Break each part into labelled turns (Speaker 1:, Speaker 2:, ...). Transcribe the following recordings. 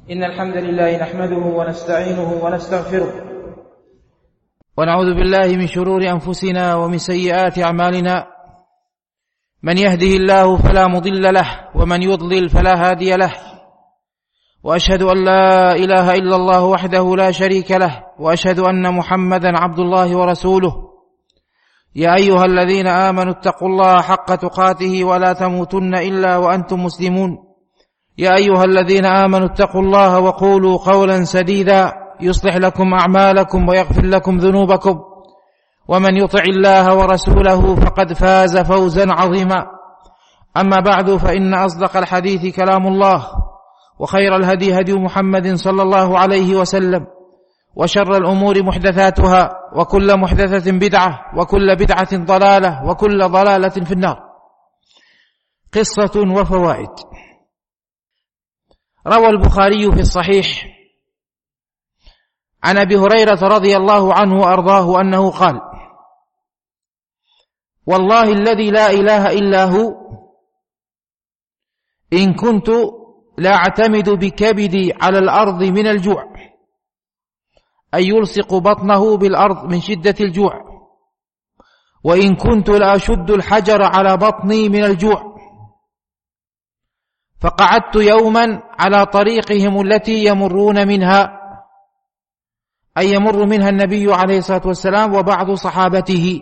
Speaker 1: إن الحمد لله نحمده ونستعينه ونستغفره ونعوذ بالله من شرور أنفسنا ومن سيئات أعمالنا. من يهده الله فلا مضل له ومن يضلل فلا هادي له، وأشهد أن لا إله إلا الله وحده لا شريك له، وأشهد أن محمدا عبد الله ورسوله. يا أيها الذين آمنوا اتقوا الله حق تقاته ولا تموتن إلا وأنتم مسلمون. يا أيها الذين آمنوا اتقوا الله وقولوا قولا سديدا يصلح لكم أعمالكم ويغفر لكم ذنوبكم، ومن يطع الله ورسوله فقد فاز فوزا عظيما. أما بعد، فإن أصدق الحديث كلام الله، وخير الهدي هدي محمد صلى الله عليه وسلم، وشر الأمور محدثاتها، وكل محدثة بدعة، وكل بدعة ضلالة، وكل ضلالة في النار. قصة وفوائد. روى البخاري في الصحيح عن أبي هريرة رضي الله عنه وأرضاه أنه قال: والله الذي لا إله إلا هو، إن كنت لا أعتمد بكبدي على الأرض من الجوع، أي يلصق بطنه بالأرض من شدة الجوع، وإن كنت لا أشد الحجر على بطني من الجوع. فقعدت يوما على طريقهم التي يمرون منها، أي يمر منها النبي عليه الصلاة والسلام وبعض صحابته.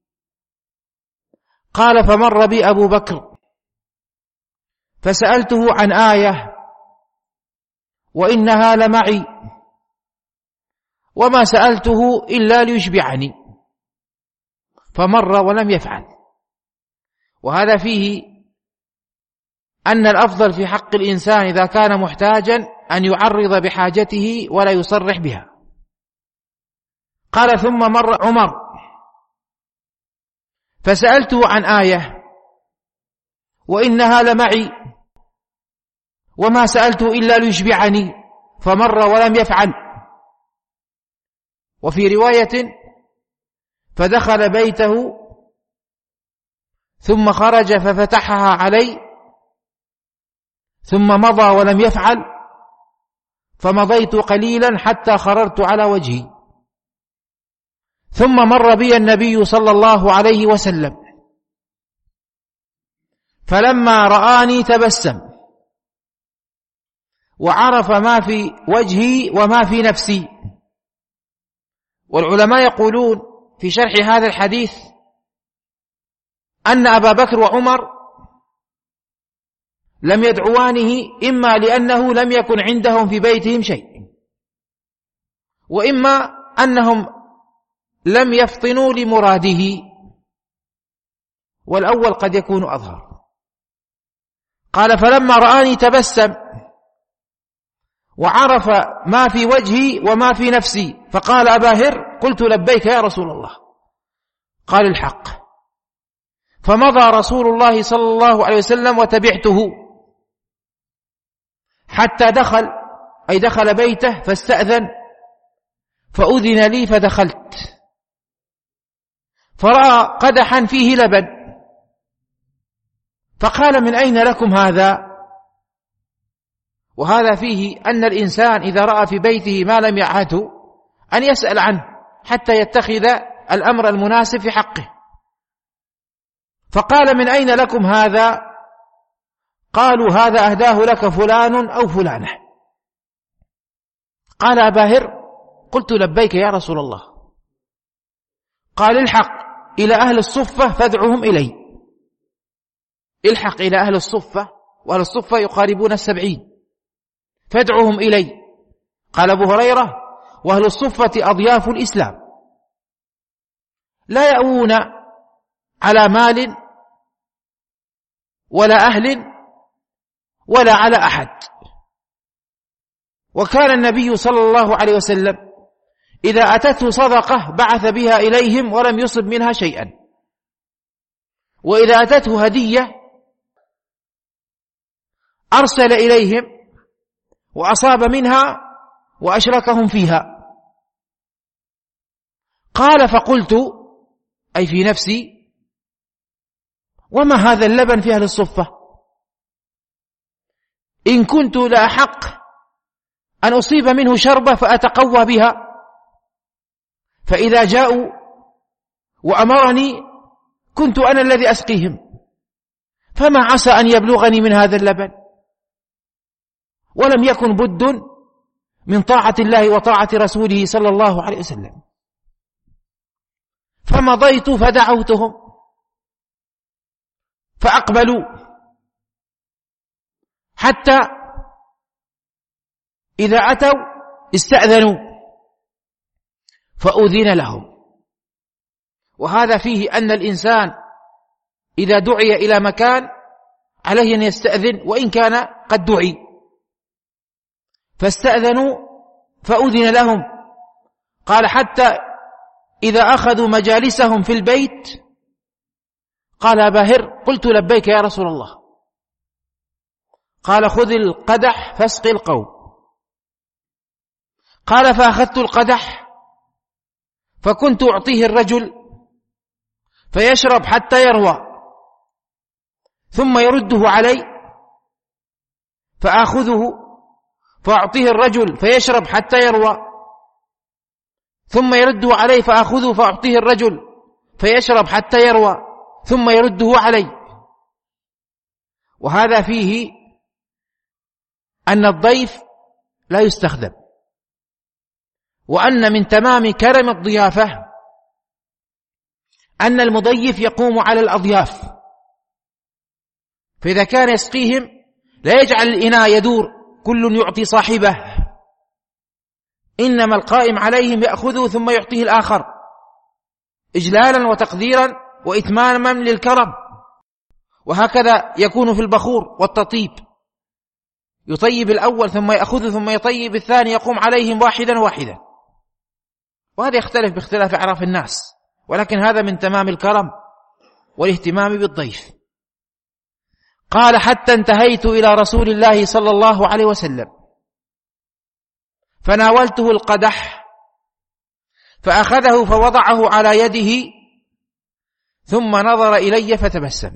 Speaker 1: قال: فمر بي أبو بكر فسألته عن آية وإنها لمعي، وما سألته إلا ليشبعني، فمر ولم يفعل. وهذا فيه أن الأفضل في حق الإنسان إذا كان محتاجا أن يعرض بحاجته ولا يصرح بها. قال: ثم مر عمر فسألته عن آية وإنها لمعي، وما سألته إلا ليشبعني، فمر ولم يفعل. وفي رواية: فدخل بيته ثم خرج ففتحها علي، ثم مضى ولم يفعل، فمضيت قليلا حتى خررت على وجهي. ثم مر بي النبي صلى الله عليه وسلم، فلما رآني تبسم وعرف ما في وجهي وما في نفسي. والعلماء يقولون في شرح هذا الحديث أن أبا بكر وعمر لم يدعوانه، إما لأنه لم يكن عندهم في بيتهم شيء، وإما أنهم لم يفطنوا لمراده، والأول قد يكون أظهر. قال: فلما رآني تبسم وعرف ما في وجهي وما في نفسي، فقال: أبا هر، قلت: لبيك يا رسول الله. قال: الحق. فمضى رسول الله صلى الله عليه وسلم وتبعته حتى دخل، أي دخل بيته، فاستأذن، فأذن لي فدخلت، فرأى قدحا فيه لبن، فقال: من أين لكم هذا؟ وهذا فيه أن الإنسان إذا رأى في بيته ما لم يعهده أن يسأل عنه حتى يتخذ الأمر المناسب في حقه. فقال: من أين لكم هذا؟ قالوا: هذا أهداه لك فلان أو فلانة. قال: أبا هر، قلت: لبيك يا رسول الله. قال: الحق إلى أهل الصفة فادعهم إلي. الحق إلى أهل الصفة، وأهل الصفة يقاربون 70، فادعهم إلي. قال أبو هريرة: وأهل الصفة أضياف الإسلام، لا يأوون على مال ولا أهل ولا على أحد. وكان النبي صلى الله عليه وسلم إذا أتته صدقة بعث بها إليهم ولم يصب منها شيئا، وإذا أتته هدية أرسل إليهم وأصاب منها وأشركهم فيها. قال: فقلت، أي في نفسي: وما هذا اللبن في أهل الصفة؟ إن كنت لأحق أن أصيب منه شربة فأتقوى بها، فإذا جاءوا وأمرني كنت أنا الذي أسقيهم، فما عسى أن يبلغني من هذا اللبن، ولم يكن بد من طاعة الله وطاعة رسوله صلى الله عليه وسلم. فمضيت فدعوتهم فأقبلوا، حتى إذا أتوا استأذنوا فأذن لهم. وهذا فيه أن الإنسان إذا دعي إلى مكان عليه أن يستأذن وإن كان قد دعي. فاستأذنوا فأذن لهم. قال حتى إذا أخذوا مجالسهم في البيت قال أبا هر قلت لبيك يا رسول الله. قال خذ القدح فاسقي القوم. قال فأخذت القدح فكنت أعطيه الرجل فيشرب حتى يروى، ثم يرده علي فآخذه فأعطيه الرجل فيشرب حتى يروى، ثم يرده علي فآخذه فأعطيه الرجل فيشرب حتى يروى، ثم يرده علي. وهذا فيه أن الضيف لا يستخدم، وأن من تمام كرم الضيافة أن المضيف يقوم على الأضياف، فإذا كان يسقيهم لا يجعل الإناء يدور كل يعطي صاحبه، إنما القائم عليهم يأخذه ثم يعطيه الآخر إجلالا وتقديرا وإتماما للكرم. وهكذا يكون في البخور والتطيب، يطيب الأول ثم يأخذه ثم يطيب الثاني، يقوم عليهم واحدا واحدا. وهذا يختلف باختلاف أعراف الناس، ولكن هذا من تمام الكرم والاهتمام بالضيف. قال حتى انتهيت إلى رسول الله صلى الله عليه وسلم فناولته القدح فأخذه فوضعه على يده ثم نظر إلي فتبسم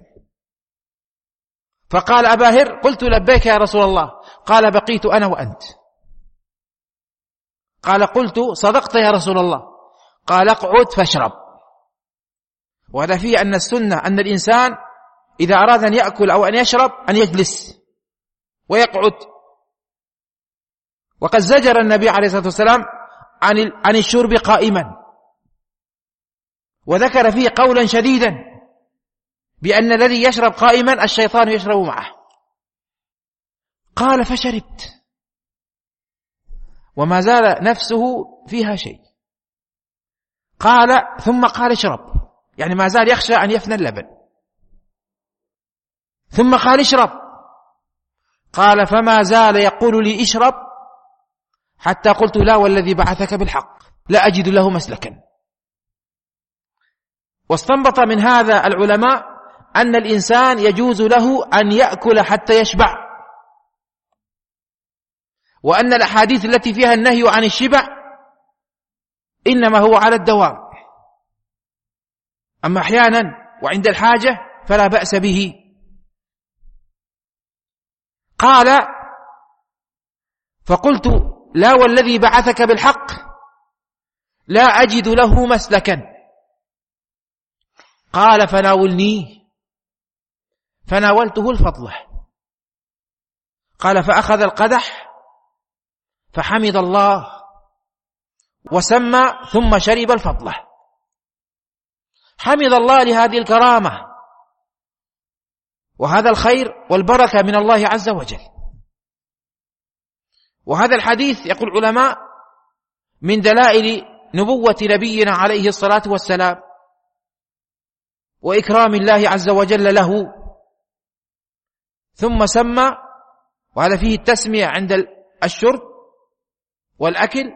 Speaker 1: فقال أبا هر قلت لبيك يا رسول الله. قال بقيت أنا وأنت. قال قلت صدقت يا رسول الله. قال اقعد فاشرب. وهذا فيه أن السنة أن الإنسان إذا أراد أن يأكل أو أن يشرب أن يجلس ويقعد. وقد زجر النبي عليه الصلاة والسلام عن الشرب قائما، وذكر فيه قولا شديدا بأن الذي يشرب قائما الشيطان يشرب معه. قال فشربت وما زال نفسه فيها شيء. قال ثم قال اشرب، يعني ما زال يخشى أن يفنى اللبن. ثم قال اشرب. قال فما زال يقول لي اشرب حتى قلت لا والذي بعثك بالحق لا أجد له مسلكا. واستنبط من هذا العلماء أن الإنسان يجوز له أن يأكل حتى يشبع، وأن الأحاديث التي فيها النهي عن الشبع إنما هو على الدوام، أما أحيانا وعند الحاجة فلا بأس به. قال فقلت لا والذي بعثك بالحق لا أجد له مسلكا. قال فناولنيه فناولته الفضلة. قال فأخذ القدح فحمد الله وسمى ثم شرب الفضلة. حمد الله لهذه الكرامة وهذا الخير والبركة من الله عز وجل. وهذا الحديث يقول العلماء من دلائل نبوة نبينا عليه الصلاة والسلام وإكرام الله عز وجل له. ثم سمى، وهذا فيه التسمية عند الشرب والأكل.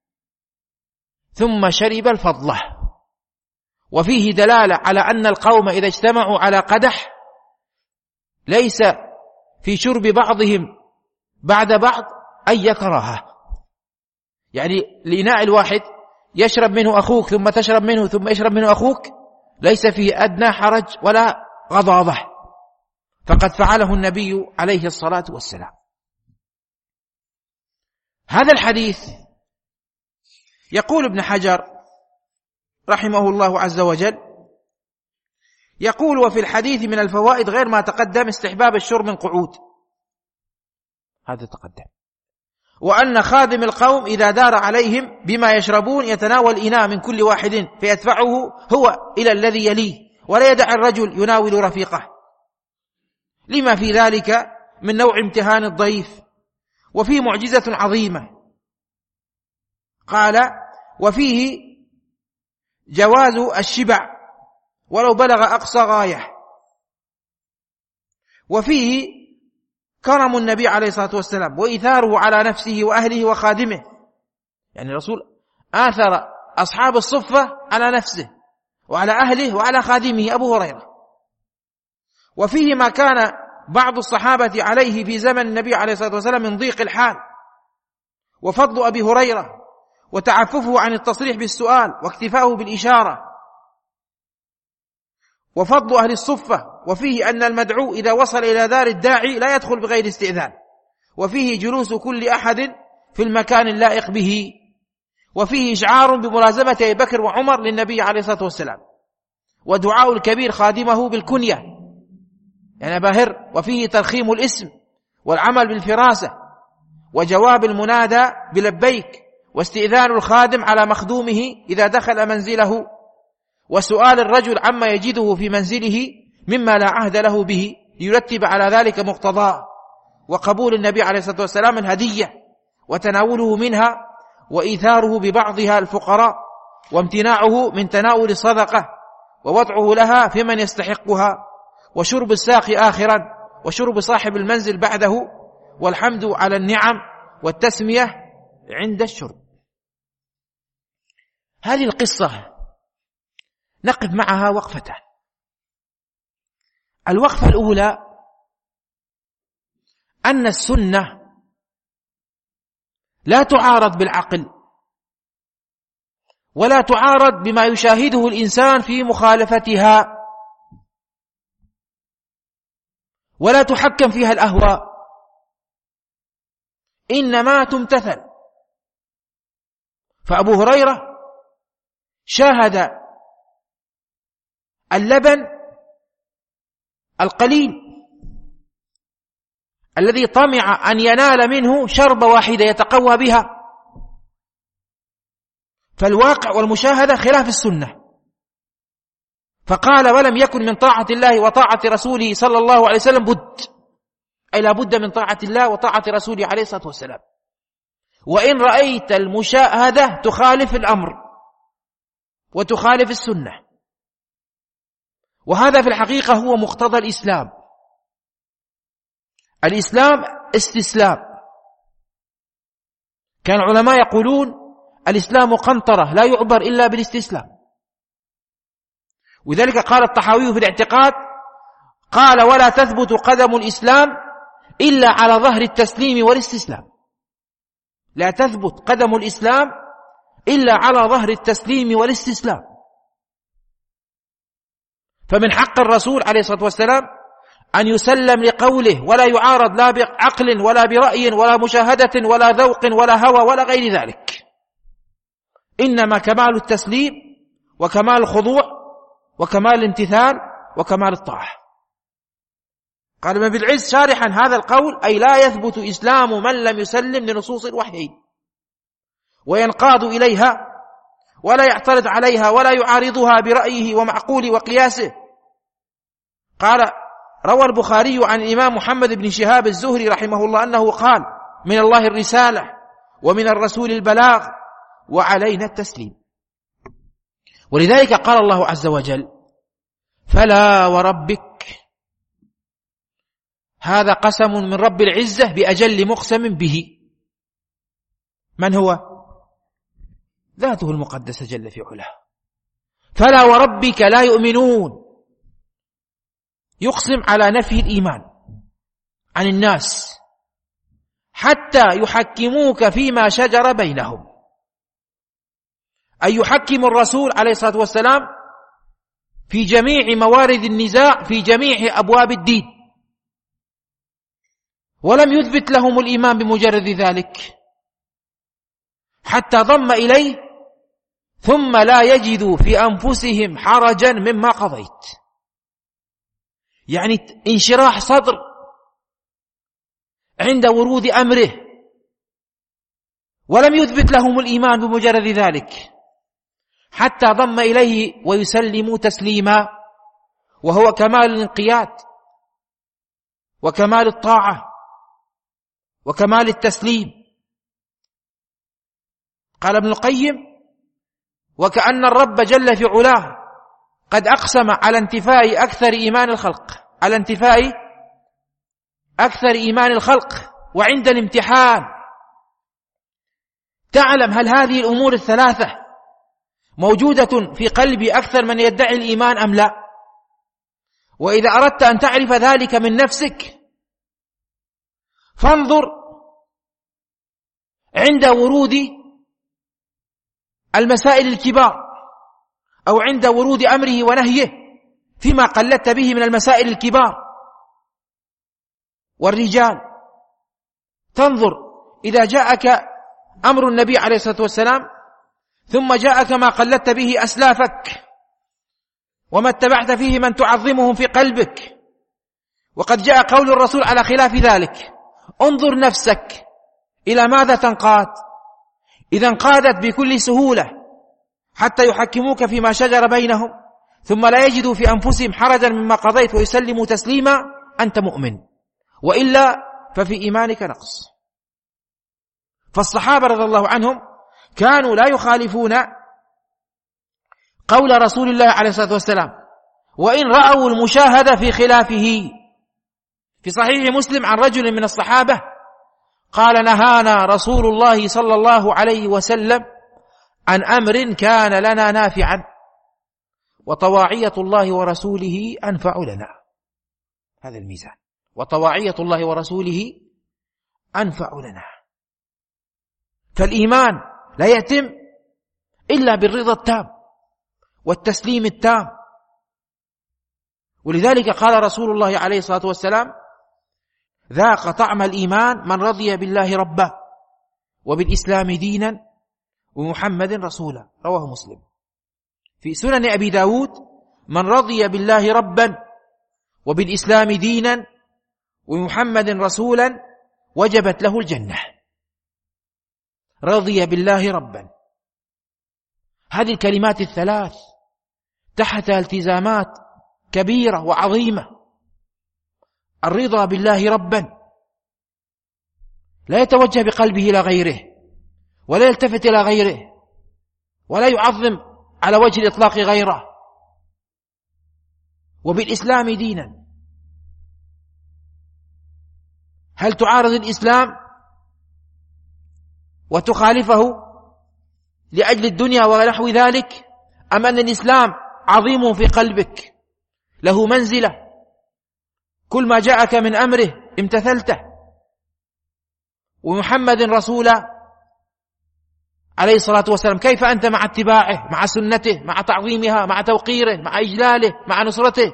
Speaker 1: ثم شرب الفضلة، وفيه دلالة على أن القوم إذا اجتمعوا على قدح ليس في شرب بعضهم بعد بعض أي كراهة، يعني الإناء الواحد يشرب منه أخوك ثم تشرب منه ثم يشرب منه أخوك ليس فيه أدنى حرج ولا غضاضة، فقد فعله النبي عليه الصلاة والسلام. هذا الحديث يقول ابن حجر رحمه الله عز وجل، يقول: وفي الحديث من الفوائد غير ما تقدم استحباب الشرب من قعود، هذا تقدم، وأن خادم القوم إذا دار عليهم بما يشربون يتناول إناء من كل واحد فيدفعه هو إلى الذي يليه، ولا يدع الرجل يناول رفيقه، لما في ذلك من نوع امتهان الضيف، وفيه معجزة عظيمة. قال: وفيه جواز الشبع ولو بلغ أقصى غاية، وفيه كرم النبي عليه الصلاة والسلام وإيثاره على نفسه وأهله وخادمه، يعني الرسول آثر أصحاب الصفة على نفسه وعلى أهله وعلى خادمه أبو هريرة. وفيه ما كان بعض الصحابة عليه في زمن النبي عليه الصلاة والسلام من ضيق الحال، وفضل أبي هريرة وتعففه عن التصريح بالسؤال واكتفاؤه بالإشارة، وفضل أهل الصفة. وفيه أن المدعو إذا وصل إلى دار الداعي لا يدخل بغير استئذان، وفيه جلوس كل أحد في المكان اللائق به، وفيه إشعار بملازمة أبي بكر وعمر للنبي عليه الصلاة والسلام، ودعاء الكبير خادمه بالكنية يعني باهر، وفيه ترخيم الاسم والعمل بالفراسة، وجواب المنادى بلبيك، واستئذان الخادم على مخدومه إذا دخل منزله، وسؤال الرجل عما يجده في منزله مما لا عهد له به ليرتب على ذلك مقتضاه، وقبول النبي عليه الصلاة والسلام الهدية وتناوله منها، وإيثاره ببعضها الفقراء، وامتناعه من تناول الصدقة ووضعه لها في من يستحقها، وشرب الساقي آخرا، وشرب صاحب المنزل بعده، والحمد على النعم والتسمية عند الشرب. هذه القصة نقف معها وقفتان. الوقفة الأولى أن السنة لا تعارض بالعقل، ولا تعارض بما يشاهده الإنسان في مخالفتها، ولا تحكم فيها الأهواء، إنما تمتثل. فأبو هريرة شاهد اللبن القليل الذي طمع أن ينال منه شربة واحدة يتقوى بها، فالواقع والمشاهدة خلاف السنة، فقال: ولم يكن من طاعة الله وطاعة رسوله صلى الله عليه وسلم بد، أي لا بد من طاعة الله وطاعة رسوله عليه الصلاة والسلام، وإن رأيت المشاهدة تخالف الأمر وتخالف السنة. وهذا في الحقيقة هو مقتضى الإسلام. الإسلام استسلام. كان العلماء يقولون: الإسلام قنطرة لا يعبر إلا بالاستسلام. وذلك قال الطحاوي في الاعتقاد، قال: ولا تثبت قدم الإسلام إلا على ظهر التسليم والاستسلام. لا تثبت قدم الإسلام إلا على ظهر التسليم والاستسلام. فمن حق الرسول عليه الصلاة والسلام أن يسلم لقوله، ولا يعارض لا بعقل ولا برأي ولا مشاهدة ولا ذوق ولا هوى ولا غير ذلك، إنما كمال التسليم وكمال الخضوع وكمال الامتثال وكمال الطاعة. قال ابن بالعز شارحا هذا القول: أي لا يثبت إسلام من لم يسلم لنصوص الوحي وينقاد إليها ولا يعترض عليها ولا يعارضها برأيه ومعقول وقياسه. قال: روى البخاري عن الإمام محمد بن شهاب الزهري رحمه الله أنه قال: من الله الرسالة ومن الرسول البلاغ وعلينا التسليم. ولذلك قال الله عز وجل: فلا وربك، هذا قسم من رب العزة بأجل مقسم به. من هو؟ ذاته المقدسة جل في علاه. فلا وربك لا يؤمنون، يقسم على نفي الإيمان عن الناس حتى يحكموك فيما شجر بينهم، أي يحكم الرسول عليه الصلاة والسلام في جميع موارد النزاع في جميع أبواب الدين، ولم يثبت لهم الإيمان بمجرد ذلك، حتى ضم إليه ثم لا يجدوا في أنفسهم حرجا مما قضيت. يعني انشراح صدر عند ورود أمره، ولم يثبت لهم الإيمان بمجرد ذلك، حتى ضم إليه ويسلموا تسليما، وهو كمال الانقياد وكمال الطاعة وكمال التسليم. قال ابن القيم: وكأن الرب جل في علاه قد أقسم على انتفاء أكثر إيمان الخلق، على انتفاء أكثر إيمان الخلق. وعند الامتحان تعلم هل هذه الأمور الثلاثة موجودة في قلب أكثر من يدعي الإيمان أم لا. وإذا أردت أن تعرف ذلك من نفسك فانظر عند ورود المسائل الكبار أو عند ورود أمره ونهيه فيما قلدت به من المسائل الكبار والرجال. تنظر إذا جاءك أمر النبي عليه الصلاة والسلام ثم جاءك ما قلدت به أسلافك وما اتبعت فيه من تعظمهم في قلبك، وقد جاء قول الرسول على خلاف ذلك، انظر نفسك إلى ماذا تنقاد. إذا انقادت بكل سهولة حتى يحكموك فيما شجر بينهم ثم لا يجدوا في أنفسهم حرجا مما قضيت ويسلموا تسليما، أنت مؤمن، وإلا ففي إيمانك نقص. فالصحابة رضي الله عنهم كانوا لا يخالفون قول رسول الله عليه الصلاة والسلام، وإن رأوا المشاهدة في خلافه. في صحيح مسلم عن رجل من الصحابة قال: نهانا رسول الله صلى الله عليه وسلم عن أمر كان لنا نافعا، وطواعية الله ورسوله أنفع لنا. هذا الميزان، وطواعية الله ورسوله أنفع لنا. فالإيمان لا يتم إلا بالرضا التام والتسليم التام. ولذلك قال رسول الله عليه الصلاة والسلام: ذاق طعم الإيمان من رضي بالله ربا وبالإسلام دينا ومحمد رسولا. رواه مسلم. في سنن أبي داود: من رضي بالله ربا وبالإسلام دينا ومحمد رسولا وجبت له الجنة. رضي بالله ربا، هذه الكلمات الثلاث تحتها التزامات كبيرة وعظيمة. الرضا بالله ربا، لا يتوجه بقلبه إلى غيره ولا يلتفت إلى غيره ولا يعظم على وجه الإطلاق غيره. وبالإسلام دينا، هل تعارض الإسلام وتخالفه لأجل الدنيا ونحو ذلك، أم أن الإسلام عظيم في قلبك له منزلة، كل ما جاءك من أمره امتثلته، ومحمد رسولا عليه الصلاة والسلام كيف أنت مع اتباعه، مع سنته، مع تعظيمها، مع توقيره، مع إجلاله، مع نصرته،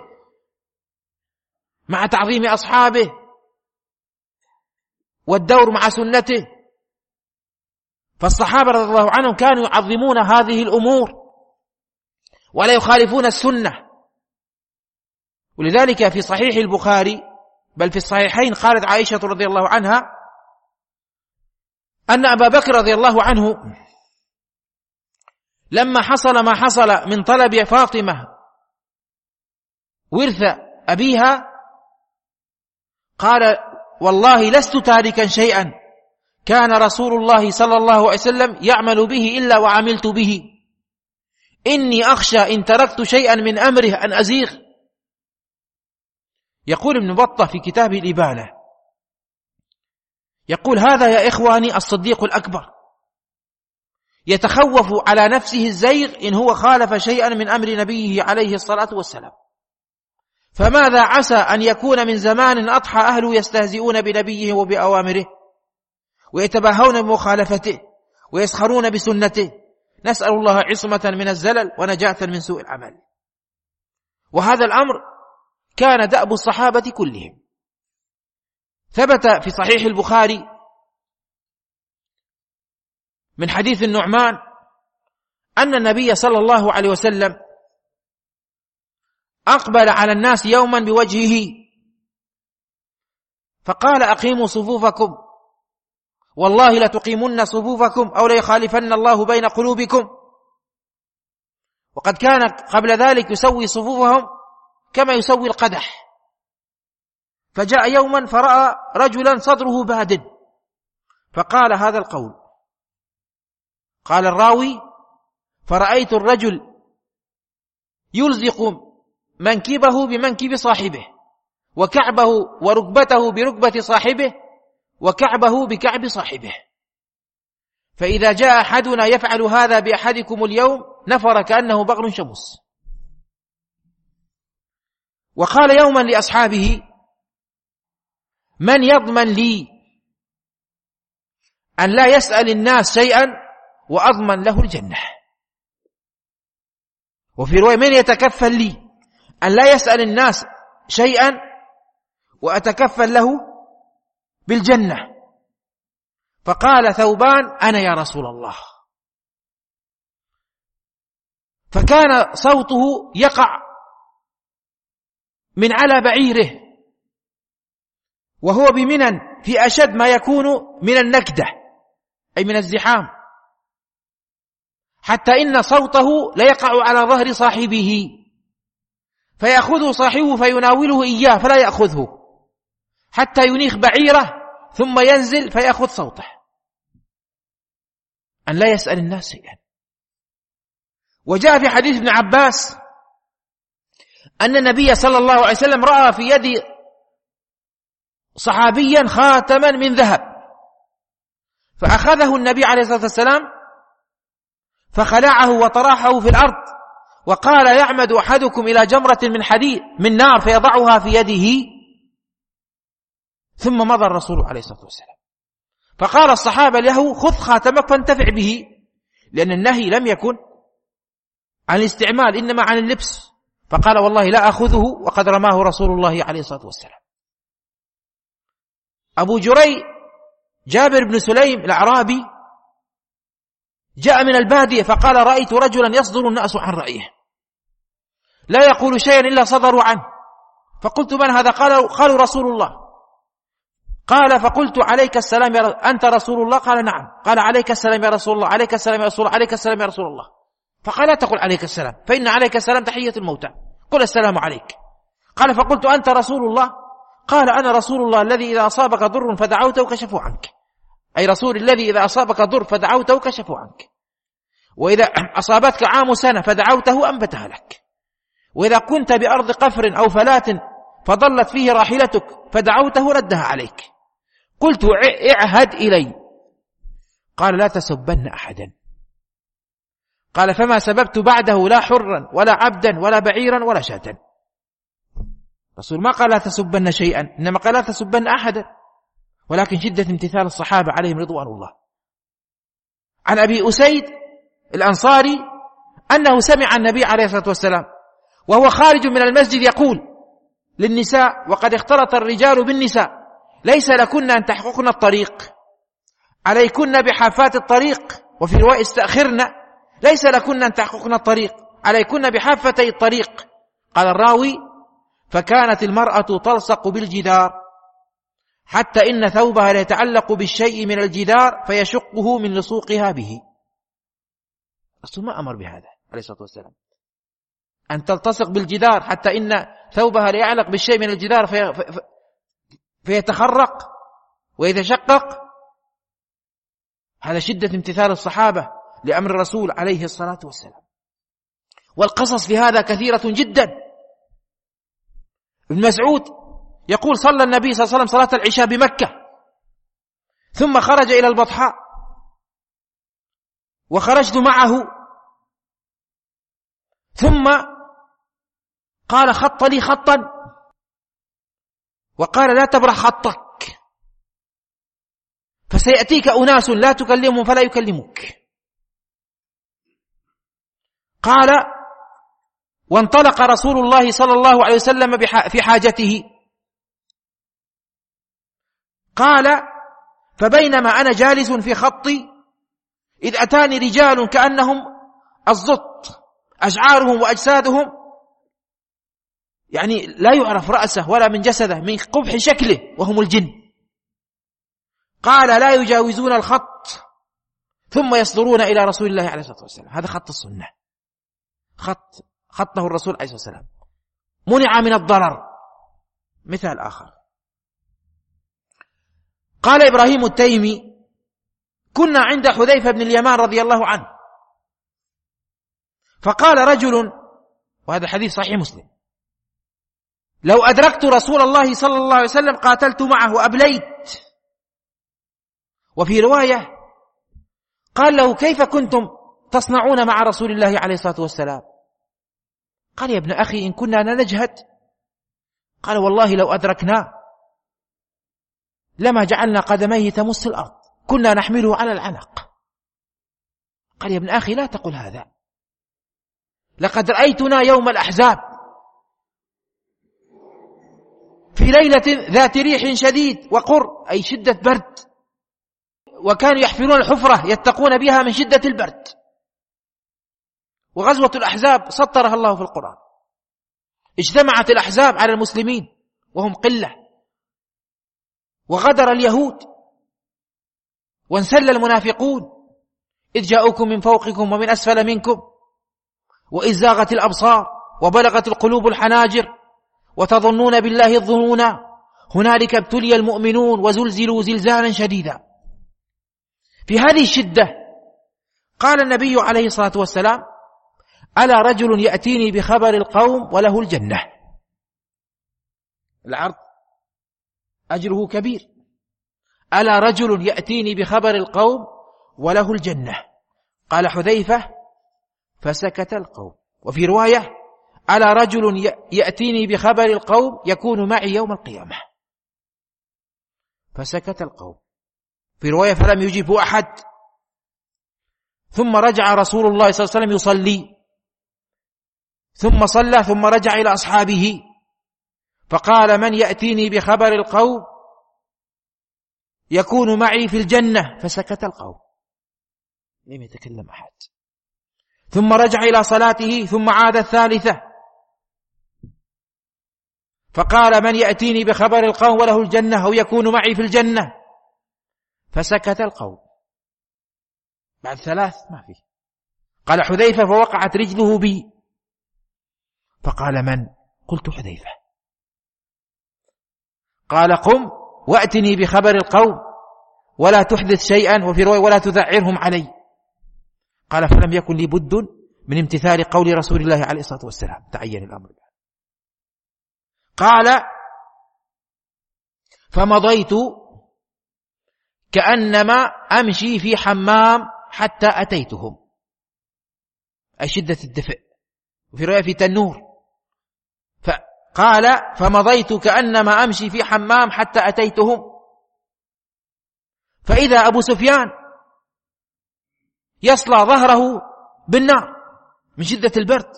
Speaker 1: مع تعظيم أصحابه والدور مع سنته. فالصحابة رضي الله عنهم كانوا يعظمون هذه الأمور ولا يخالفون السنة. ولذلك في صحيح البخاري بل في الصحيحين قالت عائشة رضي الله عنها أن أبا بكر رضي الله عنه لما حصل ما حصل من طلب فاطمة ورث أبيها قال: والله لست تاركا شيئا كان رسول الله صلى الله عليه وسلم يعمل به إلا وعملت به، إني أخشى إن تركت شيئا من أمره أن أزيغ. يقول ابن بطة في كتابه الإبانة، يقول: هذا يا إخواني الصديق الأكبر يتخوف على نفسه الزيغ إن هو خالف شيئا من أمر نبيه عليه الصلاة والسلام، فماذا عسى أن يكون من زمان أضحى أهله يستهزئون بنبيه وبأوامره ويتباهون بمخالفته ويسخرون بسنته، نسأل الله عصمة من الزلل ونجاة من سوء العمل. وهذا الأمر كان دأب الصحابة كلهم. ثبت في صحيح البخاري من حديث النعمان أن النبي صلى الله عليه وسلم أقبل على الناس يوما بوجهه فقال: أقيموا صفوفكم، والله لتقيمن صفوفكم أو ليخالفن الله بين قلوبكم. وقد كان قبل ذلك يسوي صفوفهم كما يسوي القدح. فجاء يوما فرأى رجلا صدره باد فقال هذا القول. قال الراوي: فرأيت الرجل يلزق منكبه بمنكب صاحبه، وكعبه وركبته بركبة صاحبه، وكعبه بكعب صاحبه، فإذا جاء أحدنا يفعل هذا بأحدكم اليوم نفر كأنه بغل شمس. وقال يوما لأصحابه: من يضمن لي أن لا يسأل الناس شيئا وأضمن له الجنة؟ وفي رواية: من يتكفل لي أن لا يسأل الناس شيئا وأتكفل له بالجنة؟ فقال ثوبان: أنا يا رسول الله. فكان صوته يقع من على بعيره وهو بمنن في أشد ما يكون من النكدة، أي من الزحام، حتى إن صوته ليقع على ظهر صاحبه فيأخذه صاحبه فيناوله إياه فلا يأخذه حتى ينيخ بعيره ثم ينزل فيأخذ صوته. أن لا يسأل الناس شيئا. وجاء في حديث ابن عباس أن النبي صلى الله عليه وسلم رأى في يد صحابيا خاتما من ذهب، فأخذه النبي عليه الصلاة والسلام فخلعه وطرحه في الأرض وقال: يعمد أحدكم إلى جمرة من حديد من نار فيضعها في يده. ثم مضى الرسول عليه الصلاة والسلام، فقال الصحابة له: خذ خاتمك فانتفع به، لأن النهي لم يكن عن الاستعمال إنما عن اللبس. فقال: والله لا أخذه وقد رماه رسول الله عليه الصلاة والسلام. أبو جري جابر بن سليم الأعرابي جاء من البادية فقال: رأيت رجلا يصدر الناس عن رأيه لا يقول شيئا إلا صدروا عنه. فقلت: من هذا؟ قالوا رسول الله. قال: فقلت: عليك السلام أنت رسول الله؟ قال: نعم. قال: عليك السلام يا رسول الله، عليك السلام يا رسول الله، عليك السلام يا رسول الله. فقال: لا تقل عليك السلام، فإن عليك السلام تحية الموتى، قل السلام عليك. قال: فقلت: أنت رسول الله؟ قال: أنا رسول الله الذي إذا أصابك ضر فدعوته كشفوا عنك، أي رسول الذي إذا أصابك ضر فدعوته كشفوا عنك، وإذا أصابتك عام سنة فدعوته أنبتها لك، وإذا كنت بأرض قفر أو فلاة فضلت فيه راحلتك فدعوته ردها عليك. قلت: اعهد إلي. قال: لا تسبن أحدا. قال: فما سببت بعده لا حرا ولا عبدا ولا بعيرا ولا شاة. رسول ما قال لا تسبن شيئا، إنما قال لا تسبن أحدا، ولكن شدة امتثال الصحابة عليهم رضوان الله. عن أبي أسيد الأنصاري أنه سمع النبي عليه الصلاة والسلام وهو خارج من المسجد يقول للنساء وقد اختلط الرجال بالنساء: ليس لكن أن تحققن الطريق، عليكن بحافات الطريق. وفي رواية: استأخرن، ليس لكن أن تحققن الطريق، عليكن بحافتي الطريق. قال الراوي: فكانت المرأة تلصق بالجدار حتى إن ثوبها ليتعلق بالشيء من الجدار فيشقه من لصوقها به. الرسول ما أمر بهذا عليه الصلاة والسلام، أن تلتصق بالجدار حتى إن ثوبها ليعلق بالشيء من الجدار فيتخرق ويتشقق. هذا شدة امتثال الصحابة لأمر الرسول عليه الصلاة والسلام. والقصص في هذا كثيرة جدا. ابن مسعود يقول: صلى النبي صلى الله عليه وسلم صلاة العشاء بمكة ثم خرج إلى البطحاء وخرجت معه، ثم قال: خط لي خطا، وقال: لا تبرح خطك فسيأتيك أناس لا تكلمهم فلا يكلموك. قال: وانطلق رسول الله صلى الله عليه وسلم في حاجته. قال: فبينما أنا جالس في خطي إذ أتاني رجال كأنهم الزط أشعارهم وأجسادهم يعني لا يعرف رأسه ولا من جسده من قبح شكله وهم الجن. قال لا يجاوزون الخط ثم يصدرون إلى رسول الله عليه الصلاة والسلام. هذا خط السنة، خطه الرسول عليه الصلاة والسلام، منع من الضرر. مثال آخر، قال إبراهيم التيمي كنا عند حذيفة بن اليمان رضي الله عنه، فقال رجل، وهذا حديث صحيح مسلم: لو أدركت رسول الله صلى الله عليه وسلم قاتلت معه وأبليت. وفي رواية قال له: كيف كنتم تصنعون مع رسول الله عليه الصلاة والسلام؟ قال: يا ابن أخي إن كنا نجهد. قال: والله لو أدركنا لما جعلنا قدميه تمس الأرض، كنا نحمله على العنق. قال: يا ابن أخي لا تقل هذا، لقد رأيتنا يوم الأحزاب في ليلة ذات ريح شديد وقر، أي شدة برد، وكانوا يحفرون الحفرة يتقون بها من شدة البرد. وغزوة الأحزاب سطرها الله في القرآن، اجتمعت الأحزاب على المسلمين وهم قلة، وغدر اليهود وانسل المنافقون، إذ جاءوكم من فوقكم ومن أسفل منكم وإذ زاغت الأبصار وبلغت القلوب الحناجر وتظنون بالله الظنونا هنالك ابتلي المؤمنون وزلزلوا زلزالا شديدا. في هذه الشدة قال النبي عليه الصلاة والسلام: ألا رجل يأتيني بخبر القوم وله الجنة. العرض أجره كبير. ألا رجل يأتيني بخبر القوم وله الجنة. قال حذيفة: فسكت القوم. وفي رواية: ألا رجل يأتيني بخبر القوم يكون معي يوم القيامة. فسكت القوم. في رواية: فلم يجيبه أحد. ثم رجع رسول الله صلى الله عليه وسلم يصلي، ثم صلى، ثم رجع إلى أصحابه فقال: من يأتيني بخبر القوم يكون معي في الجنة. فسكت القوم، لم يتكلم أحد. ثم رجع إلى صلاته، ثم عاد الثالثة فقال: من يأتيني بخبر القوم وله الجنة أو يكون معي في الجنة. فسكت القوم. بعد ثلاث ما فيه. قال حذيفة: فوقعت رجله بي. فقال: من؟ قلت: حذيفة. قال: قم وأتني بخبر القوم ولا تحدث شيئا، وفي رواية: ولا تذعرهم علي. قال: فلم يكن لي بد من امتثال قول رسول الله عليه الصلاة والسلام، تعين الأمر. قال: فمضيت كأنما أمشي في حمام حتى أتيتهم، أي شدة الدفء، وفي رواية في تنور. قال: فمضيت كأنما أمشي في حمام حتى أتيتهم، فإذا أبو سفيان يصلى ظهره بالنار من شدة البرد،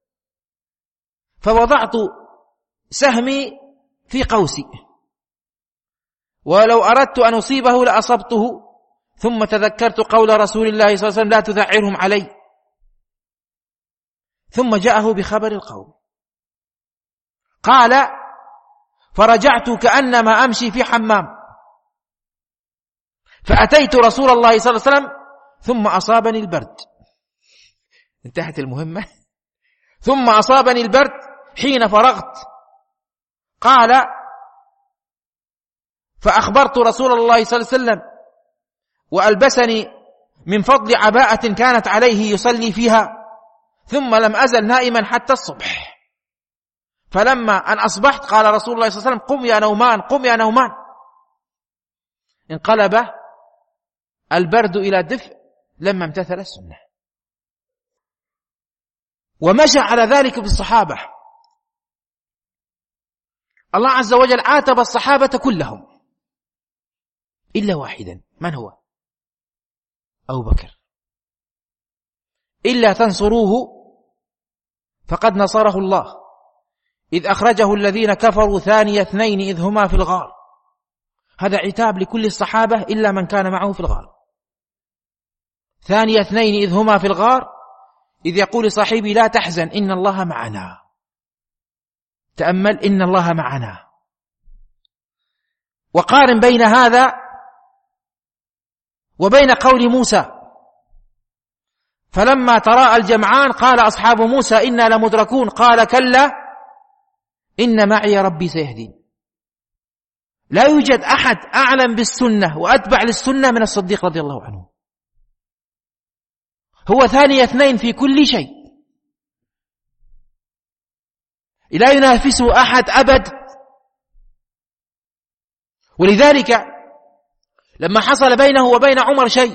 Speaker 1: فوضعت سهمي في قوسي، ولو أردت أن أصيبه لأصبته. ثم تذكرت قول رسول الله صلى الله عليه وسلم: لا تذعرهم علي. ثم جاءه بخبر القوم. قال: فرجعت كأنما أمشي في حمام، فأتيت رسول الله صلى الله عليه وسلم ثم أصابني البرد. انتهت المهمة. ثم أصابني البرد حين فرغت. قال: فأخبرت رسول الله صلى الله عليه وسلم وألبسني من فضل عباءة كانت عليه يصلي فيها، ثم لم أزل نائما حتى الصبح. فلما أن أصبحت قال رسول الله صلى الله عليه وسلم: قم يا نومان، قم يا نومان. انقلب البرد إلى دفء لما امتثل السنة، ومشى على ذلك بالصحابة. الله عز وجل عاتب الصحابة كلهم إلا واحدا. من هو؟ أبو بكر. إلا تنصروه فقد نصره الله إذ أخرجه الذين كفروا ثاني اثنين إذ هما في الغار. هذا عتاب لكل الصحابة إلا من كان معه في الغار. ثاني اثنين إذ هما في الغار إذ يقول لصاحبه لا تحزن إن الله معنا. تأمل إن الله معنا، وقارن بين هذا وبين قول موسى فلما تراءى الجمعان قال أصحاب موسى إنا لمدركون قال كلا إن معي ربي سيهدين. لا يوجد أحد أعلم بالسنة وأتبع للسنة من الصديق رضي الله عنه. هو ثاني اثنين في كل شيء، لا ينافسه أحد أبد. ولذلك لما حصل بينه وبين عمر شيء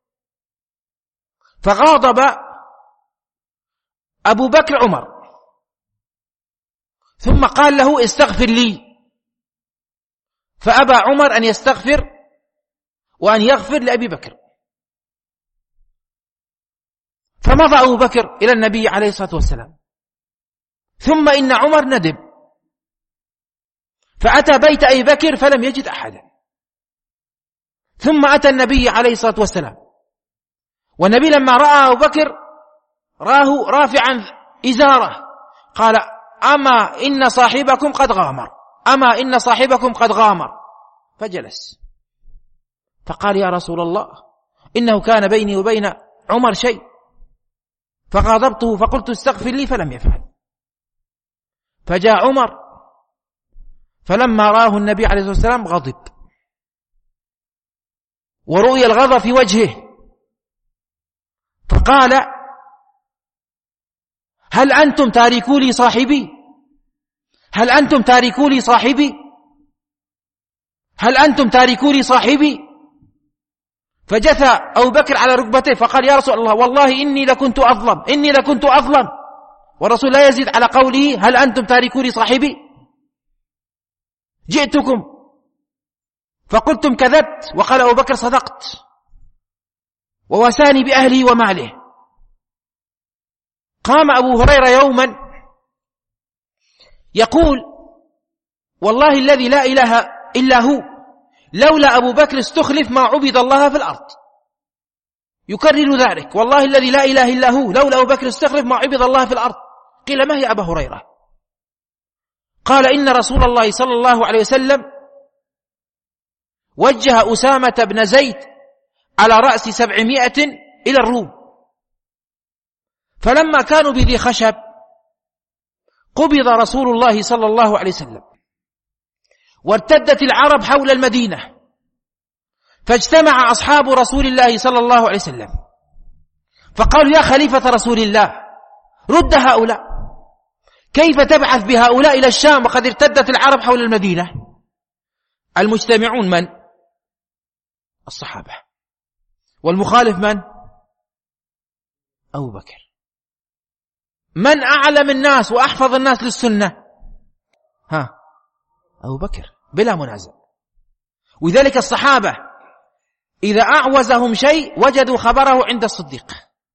Speaker 1: فغاضب أبو بكر عمر، ثم قال له استغفر لي، فأبى عمر أن يستغفر وأن يغفر لأبي بكر. فمضى أبو بكر إلى النبي عليه الصلاة والسلام، ثم إن عمر ندم فأتى بيت أبي بكر فلم يجد أحدا، ثم أتى النبي عليه الصلاة والسلام، والنبي لما رأى أبو بكر راه رافعا إزاره قال أما إن صاحبكم قد غامر، أما إن صاحبكم قد غامر. فجلس فقال يا رسول الله إنه كان بيني وبين عمر شيء فغاضبته فقلت استغفر لي فلم يفعل. فجاء عمر فلما رآه النبي عليه الصلاة والسلام غضب، ورؤي الغضب في وجهه، فقال هل أنتم تاركوا لي صاحبي؟ هل أنتم تاركوا لي صاحبي؟ هل أنتم تاركوا لي صاحبي؟ فجثى أبو بكر على ركبته فقال يا رسول الله والله إني لكنت أظلم، إني لكنت أظلم. والرسول لا يزيد على قوله هل أنتم تاركوا لي صاحبي؟ جئتكم فقلتم كذبت، وقال أبو بكر صدقت، ووساني بأهله وماله. قام أبو هريرة يوما يقول والله الذي لا إله إلا هو لولا أبو بكر استخلف ما عبد الله في الأرض. يكرر ذلك والله الذي لا إله إلا هو لولا أبو بكر استخلف ما عبد الله في الأرض. قيل ما هي أبا هريرة؟ قال إن رسول الله صلى الله عليه وسلم وجه أسامة بن زيد على رأس 700 إلى الروم، فلما كانوا بذي خشب قبض رسول الله صلى الله عليه وسلم، وارتدت العرب حول المدينة، فاجتمع أصحاب رسول الله صلى الله عليه وسلم فقالوا يا خليفة رسول الله رد هؤلاء، كيف تبعث بهؤلاء إلى الشام وقد ارتدت العرب حول المدينة؟ المجتمعون من؟ الصحابة، والمخالف من؟ أبو بكر. من أعلم الناس وأحفظ الناس للسنة؟ أبو بكر بلا منازع. وذلك الصحابة إذا أعوزهم شيء وجدوا خبره عند الصديق،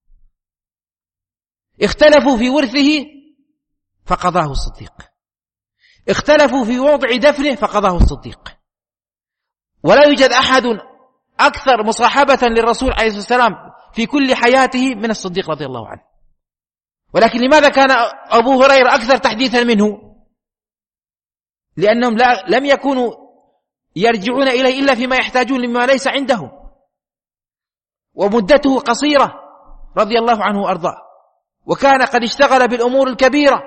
Speaker 1: اختلفوا في ورثه فقضاه الصديق، اختلفوا في وضع دفنه فقضاه الصديق. ولا يوجد أحد أكثر مصاحبة للرسول عليه الصلاة والسلام في كل حياته من الصديق رضي الله عنه. ولكن لماذا كان أبو هريرة أكثر تحديثا منه؟ لأنهم لم يكونوا يرجعون إليه إلا فيما يحتاجون لما ليس عندهم، ومدته قصيرة رضي الله عنه وأرضاه، وكان قد اشتغل بالأمور الكبيرة.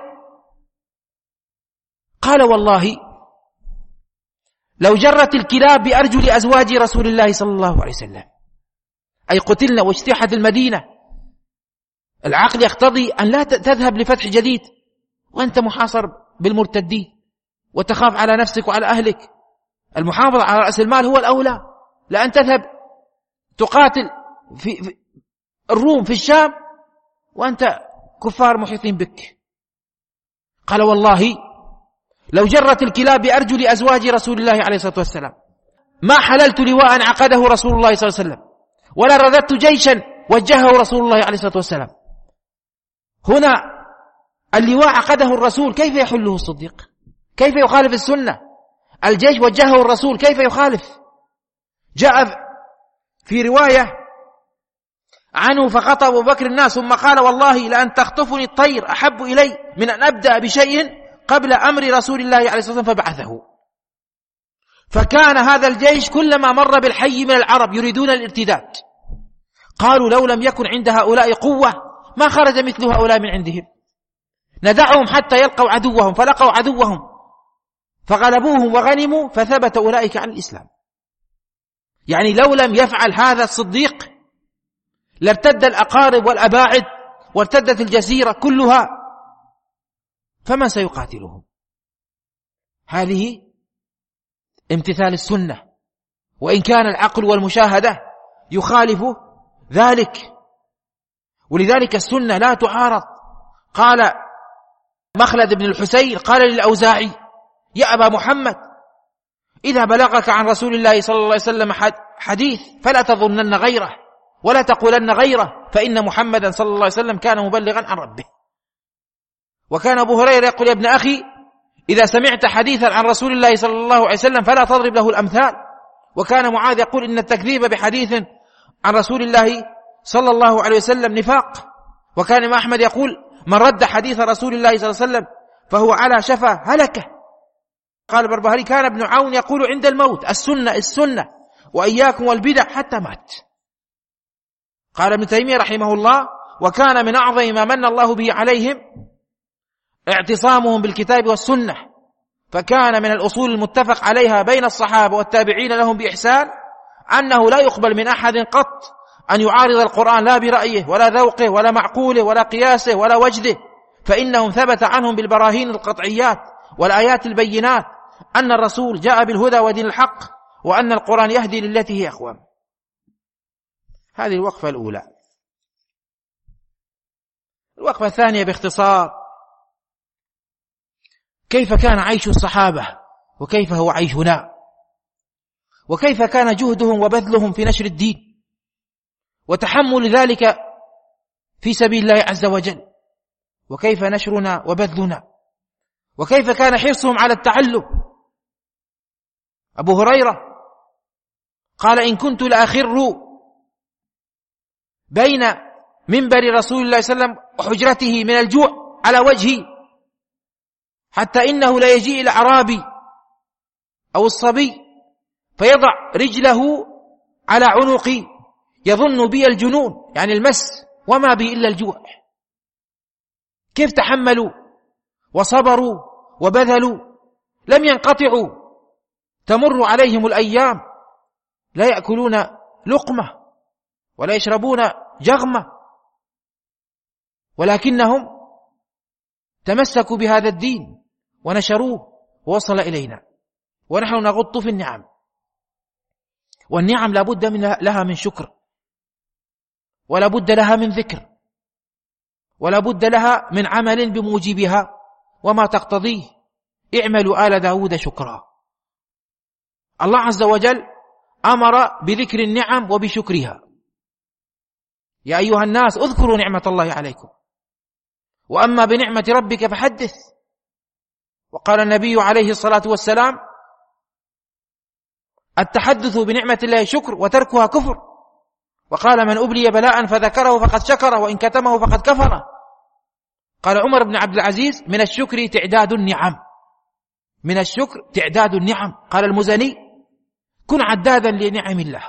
Speaker 1: قال والله لو جرت الكلاب بأرجل أزواج رسول الله صلى الله عليه وسلم أي قتلنا واجتاحت المدينة، العقل يقتضي أن لا تذهب لفتح جديد وأنت محاصر بالمرتدين وتخاف على نفسك وعلى أهلك. المحافظة على رأس المال هو الأولى، لأن تذهب تقاتل في الروم في الشام وأنت كفار محيطين بك. قال والله لو جرت الكلاب بأرجل أزواج رسول الله عليه الصلاة والسلام ما حللت لواء عقده رسول الله صلى الله عليه وسلم ولا رددت جيشا وجهه رسول الله عليه الصلاة والسلام. هنا اللواء عقده الرسول، كيف يحله الصديق؟ كيف يخالف السنة؟ الجيش وجهه الرسول، كيف يخالف؟ جاء في رواية عنه فخطب أبو بكر الناس ثم قال والله لأن تخطفني الطير أحب إلي من أن أبدأ بشيء قبل أمر رسول الله عليه الصلاة والسلام فبعثه. فكان هذا الجيش كلما مر بالحي من العرب يريدون الارتداد، قالوا لو لم يكن عند هؤلاء قوة ما خرج مثل هؤلاء من عندهم، ندعهم حتى يلقوا عدوهم، فلقوا عدوهم فغلبوهم وغنموا فثبت أولئك عن الإسلام. يعني لو لم يفعل هذا الصديق لارتد الأقارب والأباعد وارتدت الجزيرة كلها، فمن سيقاتلهم؟ هذه امتثال السنة، وإن كان العقل والمشاهدة يخالف ذلك. ولذلك السنة لا تعارض. قال مخلد بن الحسين قال للأوزاعي يا أبا محمد إذا بلغك عن رسول الله صلى الله عليه وسلم حديث فلا تظنن غيره ولا تقولن غيره، فإن محمدا صلى الله عليه وسلم كان مبلغا عن ربه. وكان أبو هريرة يقول يا ابن أخي إذا سمعت حديثا عن رسول الله صلى الله عليه وسلم فلا تضرب له الأمثال. وكان معاذ يقول إن التكذيب بحديث عن رسول الله صلى الله عليه وسلم نفاق. وكان إمام أحمد يقول من رد حديث رسول الله صلى الله عليه وسلم فهو على شفا هلكه. قال البربهاري كان ابن عون يقول عند الموت السنة السنة وإياكم والبدع حتى مات. قال ابن تيمية رحمه الله وكان من أعظم ما من الله به عليهم اعتصامهم بالكتاب والسنة، فكان من الأصول المتفق عليها بين الصحابة والتابعين لهم بإحسان أنه لا يقبل من أحد قط أن يعارض القرآن لا برأيه ولا ذوقه ولا معقوله ولا قياسه ولا وجده، فإنهم ثبت عنهم بالبراهين القطعيات والآيات البينات أن الرسول جاء بالهدى ودين الحق وأن القرآن يهدي للتي هي أقوم. هذه الوقفة الأولى. الوقفة الثانية باختصار كيف كان عيش الصحابة وكيف هو عيشنا، وكيف كان جهدهم وبذلهم في نشر الدين وتحمل ذلك في سبيل الله عز وجل، وكيف نشرنا وبذلنا، وكيف كان حرصهم على التعلم. أبو هريرة قال إن كنت لأخر بين منبر رسول الله صلى الله عليه وسلم وحجرته من الجوع على وجهي، حتى إنه لا يجيء الأعرابي أو الصبي فيضع رجله على عنقي يظن بي الجنون، يعني المس، وما بي إلا الجوع. كيف تحملوا وصبروا وبذلوا، لم ينقطعوا، تمر عليهم الأيام لا يأكلون لقمة ولا يشربون جغمة، ولكنهم تمسكوا بهذا الدين ونشروه ووصل إلينا، ونحن نغط في النعم. والنعم لا بد لها من شكر، ولا بد لها من ذكر، ولا بد لها من عمل بموجبها وما تقتضيه. اعملوا آل داود شكرا. الله عز وجل أمر بذكر النعم وبشكرها. يا أيها الناس اذكروا نعمة الله عليكم وأما بنعمة ربك فحدث. وقال النبي عليه الصلاة والسلام التحدث بنعمة الله شكر وتركها كفر. وقال من أبلي بلاء فذكره فقد شكر وإن كتمه فقد كفر. قال عمر بن عبد العزيز من الشكر تعداد النعم، من الشكر تعداد النعم. قال المزني كن عدادا لنعم الله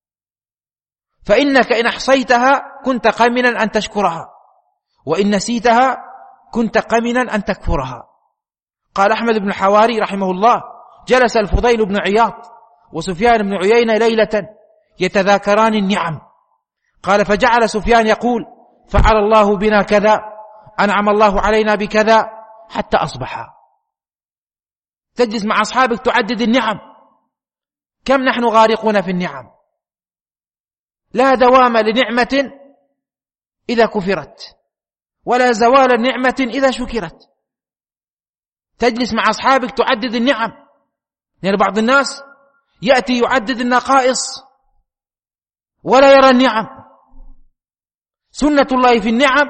Speaker 1: فإنك إن أحصيتها كنت قمنا أن تشكرها وإن نسيتها كنت قمنا أن تكفرها. قال أحمد بن الحواري رحمه الله جلس الفضيل بن عياض وسفيان بن عيينة ليلة يتذاكران النعم. قال فجعل سفيان يقول فعل الله بنا كذا، أنعم الله علينا بكذا، حتى أصبح. تجلس مع أصحابك تعدد النعم. كم نحن غارقون في النعم، لا دوام لنعمة إذا كفرت ولا زوال النعمة إذا شكرت. تجلس مع أصحابك تعدد النعم. يعني بعض الناس يأتي يعدد النقائص ولا يرى النعم. سنة الله في النعم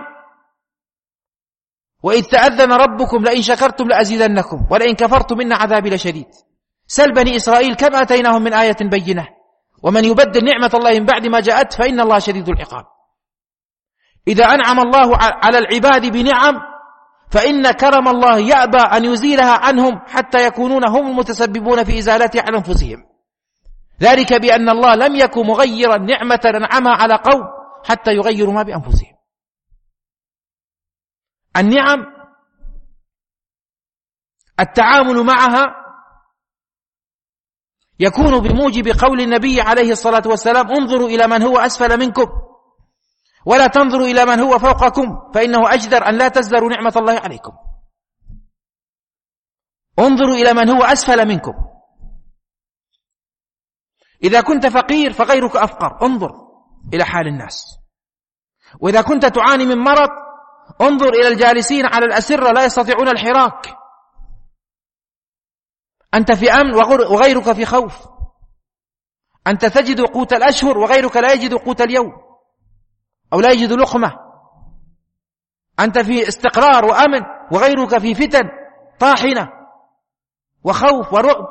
Speaker 1: وإذ تأذن ربكم لئن شكرتم لأزيدنكم ولئن كفرتم إن عذابي لشديد. سل بني إسرائيل كم آتيناهم من آية بينة ومن يبدل نعمة الله من بعد ما جاءت فإن الله شديد العقاب. إذا أنعم الله على العباد بنعم فإن كرم الله يأبى أن يزيلها عنهم حتى يكونون هم المتسببون في إزالتها عن أنفسهم، ذلك بأن الله لم يكن مغيرا نعمة أنعمها على قوم حتى يغيروا ما بأنفسهم. النعم التعامل معها يكون بموجب قول النبي عليه الصلاة والسلام: انظروا إلى من هو أسفل منكم ولا تنظروا إلى من هو فوقكم فإنه أجدر أن لا تزدروا نعمة الله عليكم. انظروا إلى من هو أسفل منكم. إذا كنت فقير فغيرك أفقر، انظر إلى حال الناس. وإذا كنت تعاني من مرض انظر إلى الجالسين على الأسرة لا يستطيعون الحراك. أنت في أمن وغيرك في خوف. أنت تجد قوت الأشهر وغيرك لا يجد قوت اليوم أو لا يجد لقمة. أنت في استقرار وأمن وغيرك في فتن طاحنة وخوف ورعب.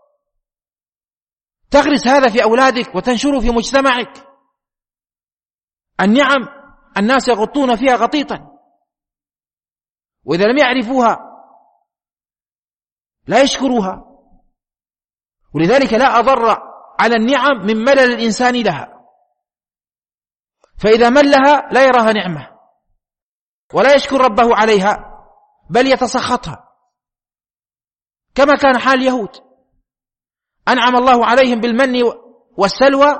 Speaker 1: تغرس هذا في أولادك وتنشره في مجتمعك. النعم الناس يغطون فيها غطيطا، وإذا لم يعرفوها لا يشكروها. ولذلك لا أضر على النعم من ملل الإنسان لها، فإذا ملها لا يراها نعمة ولا يشكر ربه عليها بل يتسخطها، كما كان حال اليهود. أنعم الله عليهم بالمن والسلوى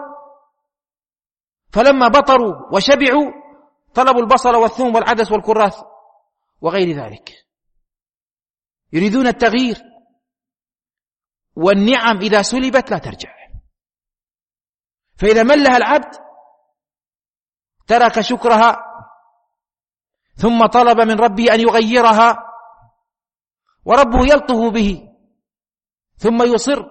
Speaker 1: فلما بطروا وشبعوا طلبوا البصل والثوم والعدس والكراث وغير ذلك، يريدون التغيير. والنعم إذا سلبت لا ترجع، فإذا ملها العبد ترك شكرها ثم طلب من ربه أن يغيرها، وربه يلطف به ثم يصر،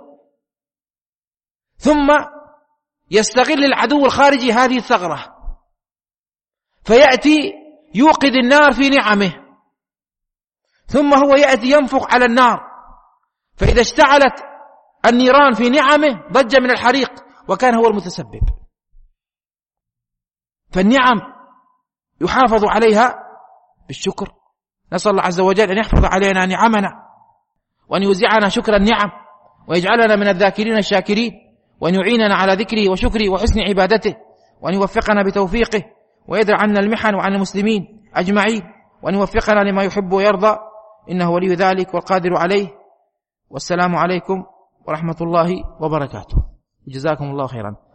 Speaker 1: ثم يستغل العدو الخارجي هذه الثغرة فيأتي يوقد النار في نعمه، ثم هو يأتي ينفخ على النار، فإذا اشتعلت النيران في نعمه ضج من الحريق وكان هو المتسبب. فالنعم يحافظ عليها بالشكر. نسأل الله عز وجل أن يحفظ علينا نعمنا وأن يوزعنا شكر النعم ويجعلنا من الذاكرين الشاكرين، وأن يعيننا على ذكره وشكره وحسن عبادته، وأن يوفقنا بتوفيقه ويدرع عنا المحن وعن المسلمين أجمعين، وأن يوفقنا لما يحب ويرضى، إنه ولي ذلك والقادر عليه. والسلام عليكم ورحمة الله وبركاته. جزاكم الله خيرا.